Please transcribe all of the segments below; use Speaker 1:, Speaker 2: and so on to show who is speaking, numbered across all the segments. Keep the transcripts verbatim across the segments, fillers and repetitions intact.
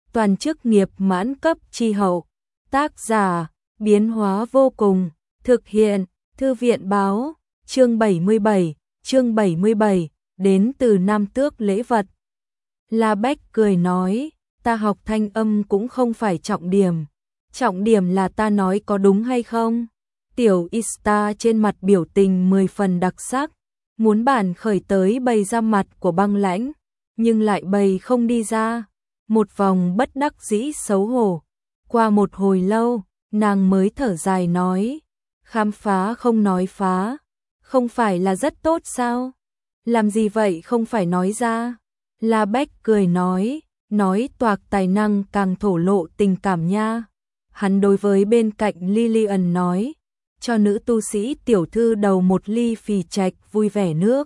Speaker 1: toàn chức nghiệp mãn cấp chi hậu. Tác giả, biến hóa vô cùng, thực hiện, Thư viện báo, chương bảy mươi bảy, chương bảy mươi bảy, đến từ Nam Tước lễ vật. La Bách cười nói, ta học thanh âm cũng không phải trọng điểm, trọng điểm là ta nói có đúng hay không. Tiểu Ista trên mặt biểu tình mười phần đặc sắc, muốn bản khởi tới bày ra mặt của băng lãnh, nhưng lại bày không đi ra, một vòng bất đắc dĩ xấu hổ. Qua một hồi lâu, nàng mới thở dài nói, khám phá không nói phá, không phải là rất tốt sao? Làm gì vậy không phải nói ra? La Bách cười nói, nói toạc tài năng càng thổ lộ tình cảm nha. Hắn đối với bên cạnh Lillian nói, cho nữ tu sĩ tiểu thư đầu một ly phì trạch vui vẻ nước,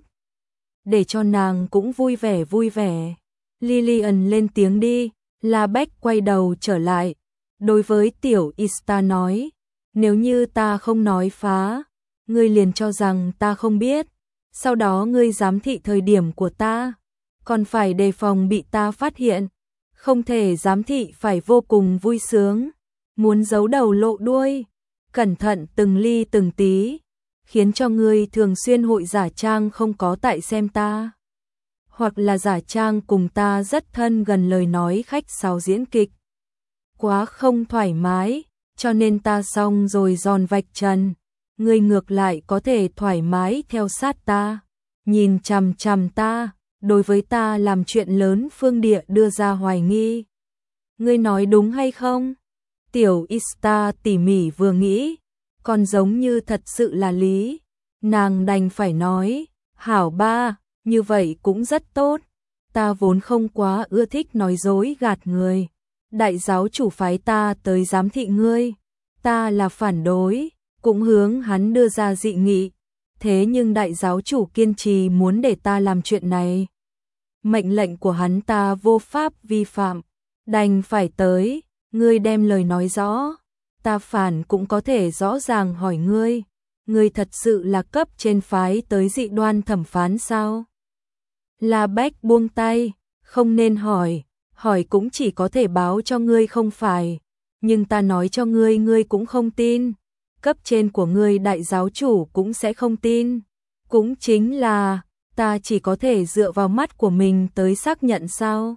Speaker 1: để cho nàng cũng vui vẻ vui vẻ. Lillian lên tiếng đi. La Bách quay đầu trở lại, đối với tiểu Ista nói, nếu như ta không nói phá, ngươi liền cho rằng ta không biết, sau đó ngươi giám thị thời điểm của ta, còn phải đề phòng bị ta phát hiện, không thể giám thị phải vô cùng vui sướng, muốn giấu đầu lộ đuôi, cẩn thận từng ly từng tí, khiến cho ngươi thường xuyên hội giả trang không có tại xem ta, hoặc là giả trang cùng ta rất thân gần lời nói khách sáo diễn kịch. Quá không thoải mái, cho nên ta xong rồi giòn vạch trần, ngươi ngược lại có thể thoải mái theo sát ta, nhìn chằm chằm ta, đối với ta làm chuyện lớn phương địa đưa ra hoài nghi. Ngươi nói đúng hay không? Tiểu Ista tỉ mỉ vừa nghĩ, còn giống như thật sự là lý, nàng đành phải nói, hảo ba, như vậy cũng rất tốt, ta vốn không quá ưa thích nói dối gạt người. Đại giáo chủ phái ta tới giám thị ngươi, ta là phản đối, cũng hướng hắn đưa ra dị nghị, thế nhưng đại giáo chủ kiên trì muốn để ta làm chuyện này. Mệnh lệnh của hắn ta vô pháp vi phạm, đành phải tới, ngươi đem lời nói rõ, ta phản cũng có thể rõ ràng hỏi ngươi, ngươi thật sự là cấp trên phái tới dị đoan thẩm phán sao? La Bách buông tay, không nên hỏi. Hỏi cũng chỉ có thể báo cho ngươi không phải, nhưng ta nói cho ngươi ngươi cũng không tin, cấp trên của ngươi đại giáo chủ cũng sẽ không tin, cũng chính là, ta chỉ có thể dựa vào mắt của mình tới xác nhận sao?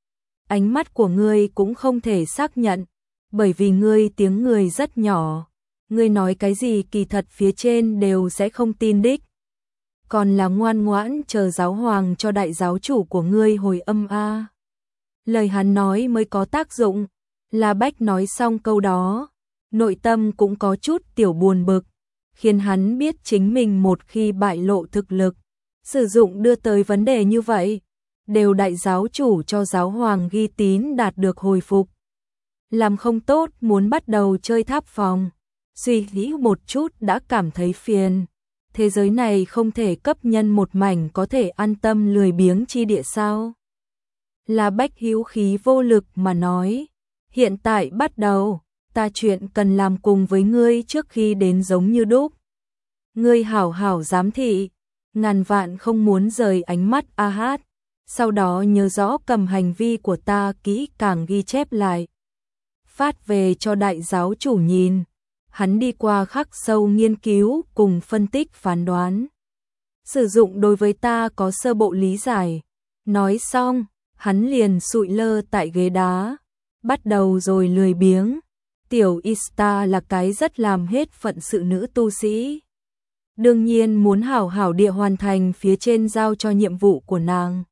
Speaker 1: Ánh mắt của ngươi cũng không thể xác nhận, bởi vì ngươi tiếng người rất nhỏ, ngươi nói cái gì kỳ thật phía trên đều sẽ không tin đích. Còn là ngoan ngoãn chờ giáo hoàng cho đại giáo chủ của ngươi hồi âm a. Lời hắn nói mới có tác dụng. La Bách nói xong câu đó, nội tâm cũng có chút tiểu buồn bực, khiến hắn biết chính mình một khi bại lộ thực lực, sử dụng đưa tới vấn đề như vậy, đều đại giáo chủ cho giáo hoàng ghi tín đạt được hồi phục. Làm không tốt muốn bắt đầu chơi tháp phòng, suy nghĩ một chút đã cảm thấy phiền. Thế giới này không thể cấp nhân một mảnh có thể an tâm lười biếng chi địa sao? La Bách hữu khí vô lực mà nói, hiện tại bắt đầu, ta chuyện cần làm cùng với ngươi trước khi đến giống như đúc. Ngươi hảo hảo giám thị, ngàn vạn không muốn rời ánh mắt a hát, sau đó nhớ rõ cầm hành vi của ta kỹ càng ghi chép lại. Phát về cho đại giáo chủ nhìn, hắn đi qua khắc sâu nghiên cứu cùng phân tích phán đoán. Sử dụng đối với ta có sơ bộ lý giải, nói xong. Hắn liền sụi lơ tại ghế đá, bắt đầu rồi lười biếng. Tiểu Ista là cái rất làm hết phận sự nữ tu sĩ. Đương nhiên muốn hảo hảo địa hoàn thành phía trên giao cho nhiệm vụ của nàng.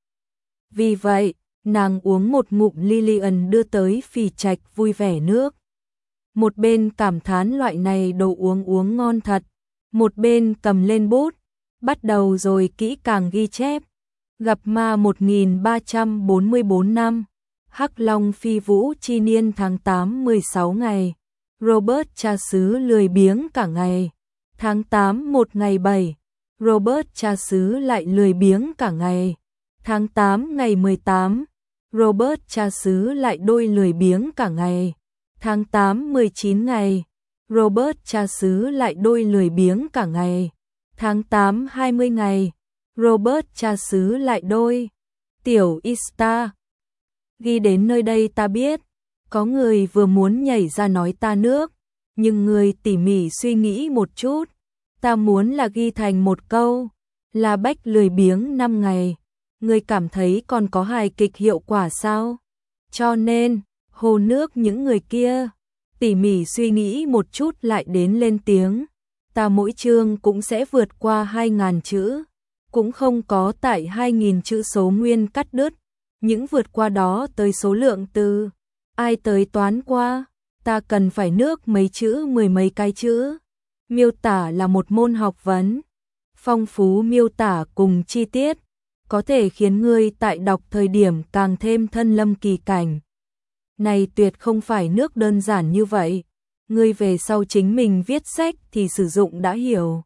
Speaker 1: Vì vậy, nàng uống một ngụm Lillian đưa tới phì trạch vui vẻ nước. Một bên cảm thán loại này đồ uống uống ngon thật, một bên cầm lên bút, bắt đầu rồi kỹ càng ghi chép. Gặp ma một nghìn ba trăm bốn mươi tư năm, Hắc Long phi vũ chi niên tháng tám mười sáu ngày, Robert cha xứ lười biếng cả ngày, tháng tám một ngày bảy, Robert cha xứ lại lười biếng cả ngày, tháng tám ngày mười tám, Robert cha xứ lại đôi lười biếng cả ngày, tháng tám mười chín ngày, Robert cha xứ lại đôi lười biếng cả ngày, tháng tám hai mươi ngày, Robert cha xứ lại đôi. Tiểu Ista Ghi đến nơi đây ta biết, có người vừa muốn nhảy ra nói ta nước, nhưng người tỉ mỉ suy nghĩ một chút, ta muốn là ghi thành một câu, La Bách lười biếng năm ngày, người cảm thấy còn có hài kịch hiệu quả sao? Cho nên, hồ nước những người kia, tỉ mỉ suy nghĩ một chút lại đến lên tiếng, ta mỗi chương cũng sẽ vượt qua hai ngàn chữ, cũng không có tại hai nghìn chữ số nguyên cắt đứt, những vượt qua đó tới số lượng từ, ai tới toán qua, ta cần phải nước mấy chữ mười mấy cái chữ. Miêu tả là một môn học vấn, phong phú miêu tả cùng chi tiết, có thể khiến ngươi tại đọc thời điểm càng thêm thân lâm kỳ cảnh. Này tuyệt không phải nước đơn giản như vậy, ngươi về sau chính mình viết sách thì sử dụng đã hiểu.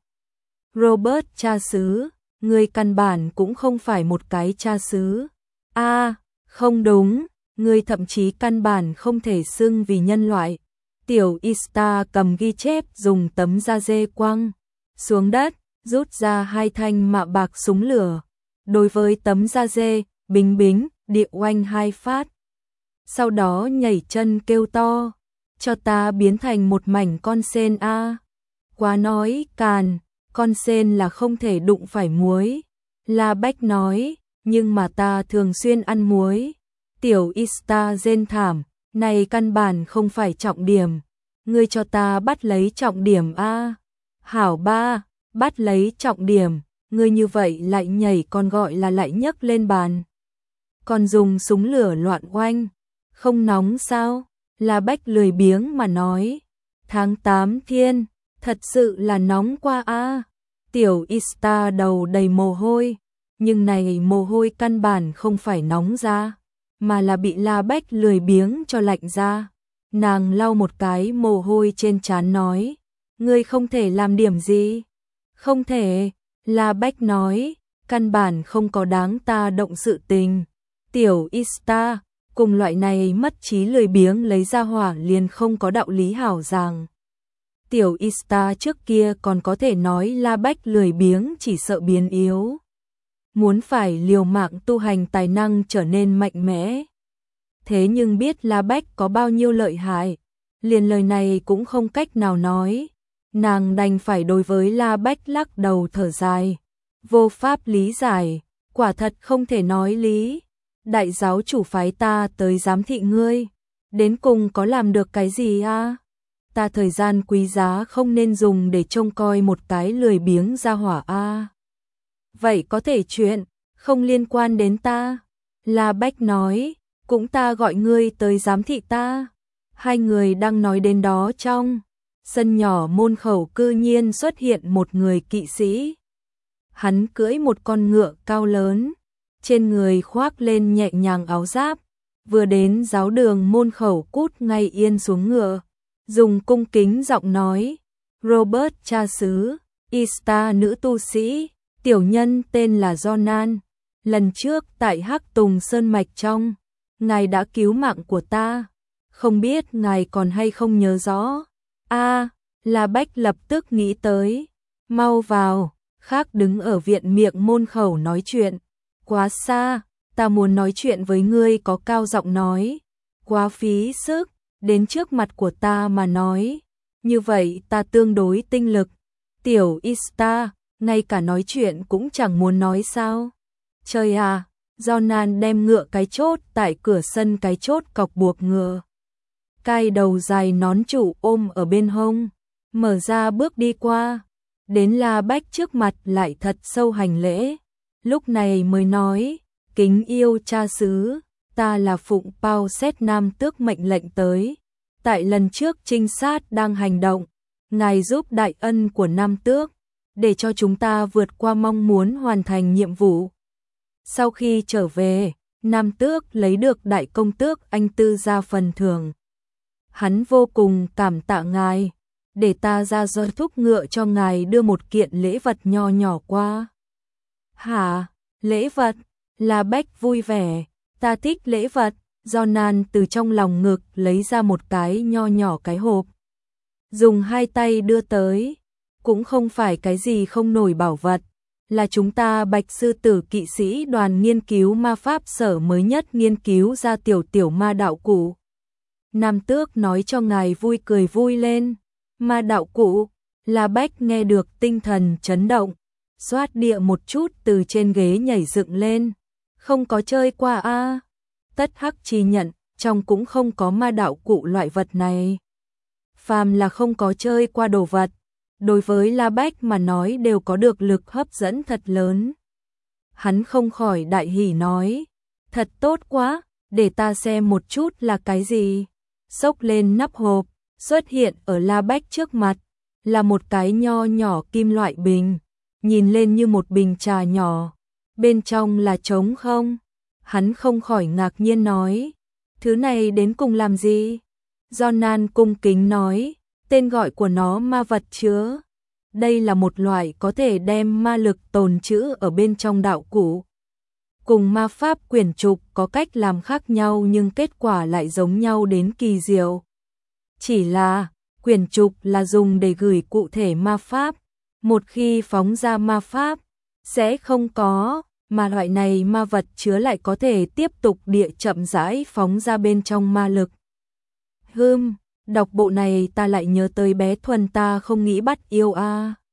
Speaker 1: Robert cha xứ, ngươi căn bản cũng không phải một cái cha xứ. A, à, không đúng, ngươi thậm chí căn bản không thể xưng vì nhân loại. Tiểu Ista cầm ghi chép dùng tấm da dê quăng xuống đất, rút ra hai thanh mạ bạc súng lửa. Đối với tấm da dê, bính bính, địa oanh hai phát. Sau đó nhảy chân kêu to, cho ta biến thành một mảnh con sên a. À. Quá nói, càn, con sên là không thể đụng phải muối. La Bách nói, nhưng mà ta thường xuyên ăn muối. Tiểu Ista rên thảm, này căn bản không phải trọng điểm. Ngươi cho ta bắt lấy trọng điểm a. À. Hảo ba, bắt lấy trọng điểm, ngươi như vậy lại nhảy còn gọi là lại nhấc lên bàn. Còn dùng súng lửa loạn oanh, không nóng sao? La Bách lười biếng mà nói, tháng tám thiên, thật sự là nóng qua a. À. Tiểu Ista đầu đầy mồ hôi, nhưng này mồ hôi căn bản không phải nóng ra, mà là bị La Bách lười biếng cho lạnh ra. Nàng lau một cái mồ hôi trên trán nói, ngươi không thể làm điểm gì? Không thể, La Bách nói, căn bản không có đáng ta động sự tình. Tiểu Ista, cùng loại này mất trí lười biếng lấy ra hỏa liền không có đạo lý hảo giảng. Tiểu Ista trước kia còn có thể nói La Bách lười biếng chỉ sợ biến yếu. Muốn phải liều mạng tu hành tài năng trở nên mạnh mẽ. Thế nhưng biết La Bách có bao nhiêu lợi hại, liền lời này cũng không cách nào nói. Nàng đành phải đối với La Bách lắc đầu thở dài. Vô pháp lý giải, quả thật không thể nói lý. Đại giáo chủ phái ta tới giám thị ngươi, đến cùng có làm được cái gì a? À? Ta thời gian quý giá không nên dùng để trông coi một cái lười biếng ra hỏa a. À? Vậy có thể chuyện, không liên quan đến ta. La Bách nói, cũng ta gọi ngươi tới giám thị ta. Hai người đang nói đến đó trong sân nhỏ môn khẩu cư nhiên xuất hiện một người kỵ sĩ. Hắn cưỡi một con ngựa cao lớn, trên người khoác lên nhẹ nhàng áo giáp, vừa đến giáo đường môn khẩu cút ngay yên xuống ngựa, dùng cung kính giọng nói, Robert cha xứ, Ista nữ tu sĩ, tiểu nhân tên là Jonan, lần trước tại Hắc Tùng Sơn Mạch trong, ngài đã cứu mạng của ta, không biết ngài còn hay không nhớ rõ. A, à, La Bách lập tức nghĩ tới, mau vào, khác đứng ở viện miệng môn khẩu nói chuyện. Quá xa, ta muốn nói chuyện với ngươi có cao giọng nói, quá phí sức, đến trước mặt của ta mà nói, như vậy ta tương đối tinh lực. Tiểu Ista, ngay cả nói chuyện cũng chẳng muốn nói sao. Trời à, Jonan đem ngựa cái chốt tại cửa sân cái chốt cọc buộc ngựa. Cai đầu dài nón trụ ôm ở bên hông, mở ra bước đi qua, đến La Bách trước mặt lại thật sâu hành lễ. Lúc này mới nói, kính yêu cha xứ, ta là phụng Pao Xét Nam Tước mệnh lệnh tới. Tại lần trước trinh sát đang hành động, ngài giúp đại ân của Nam Tước, để cho chúng ta vượt qua mong muốn hoàn thành nhiệm vụ. Sau khi trở về, Nam Tước lấy được đại công tước anh tư ra phần thưởng. Hắn vô cùng cảm tạ ngài, để ta ra do thúc ngựa cho ngài đưa một kiện lễ vật nho nhỏ qua. Hả, lễ vật? La Bách vui vẻ, ta thích lễ vật. Jonan từ trong lòng ngực lấy ra một cái nho nhỏ cái hộp, dùng hai tay đưa tới, cũng không phải cái gì không nổi bảo vật, là chúng ta Bạch Sư Tử kỵ sĩ đoàn nghiên cứu ma pháp sở mới nhất nghiên cứu ra tiểu tiểu ma đạo cụ. Nam Tước nói cho ngài vui cười vui lên. Ma đạo cụ, La Bách nghe được tinh thần chấn động, xoát địa một chút từ trên ghế nhảy dựng lên. Không có chơi qua a à. Tất Hắc chi nhận, trong cũng không có ma đạo cụ loại vật này. Phàm là không có chơi qua đồ vật, đối với La Bách mà nói đều có được lực hấp dẫn thật lớn. Hắn không khỏi đại hỉ nói, thật tốt quá, để ta xem một chút là cái gì. Xốc lên nắp hộp, xuất hiện ở La Bách trước mặt, là một cái nho nhỏ kim loại bình, nhìn lên như một bình trà nhỏ, bên trong là trống không. Hắn không khỏi ngạc nhiên nói, thứ này đến cùng làm gì? Jonan cung kính nói, tên gọi của nó ma vật chứa. Đây là một loại có thể đem ma lực tồn trữ ở bên trong đạo cụ. Cùng ma pháp quyển trục có cách làm khác nhau nhưng kết quả lại giống nhau đến kỳ diệu. Chỉ là, quyển trục là dùng để gửi cụ thể ma pháp. Một khi phóng ra ma pháp, sẽ không có, mà loại này ma vật chứa lại có thể tiếp tục địa chậm rãi phóng ra bên trong ma lực. Hừm, đọc bộ này ta lại nhớ tới bé Thuần ta không nghĩ bắt yêu a.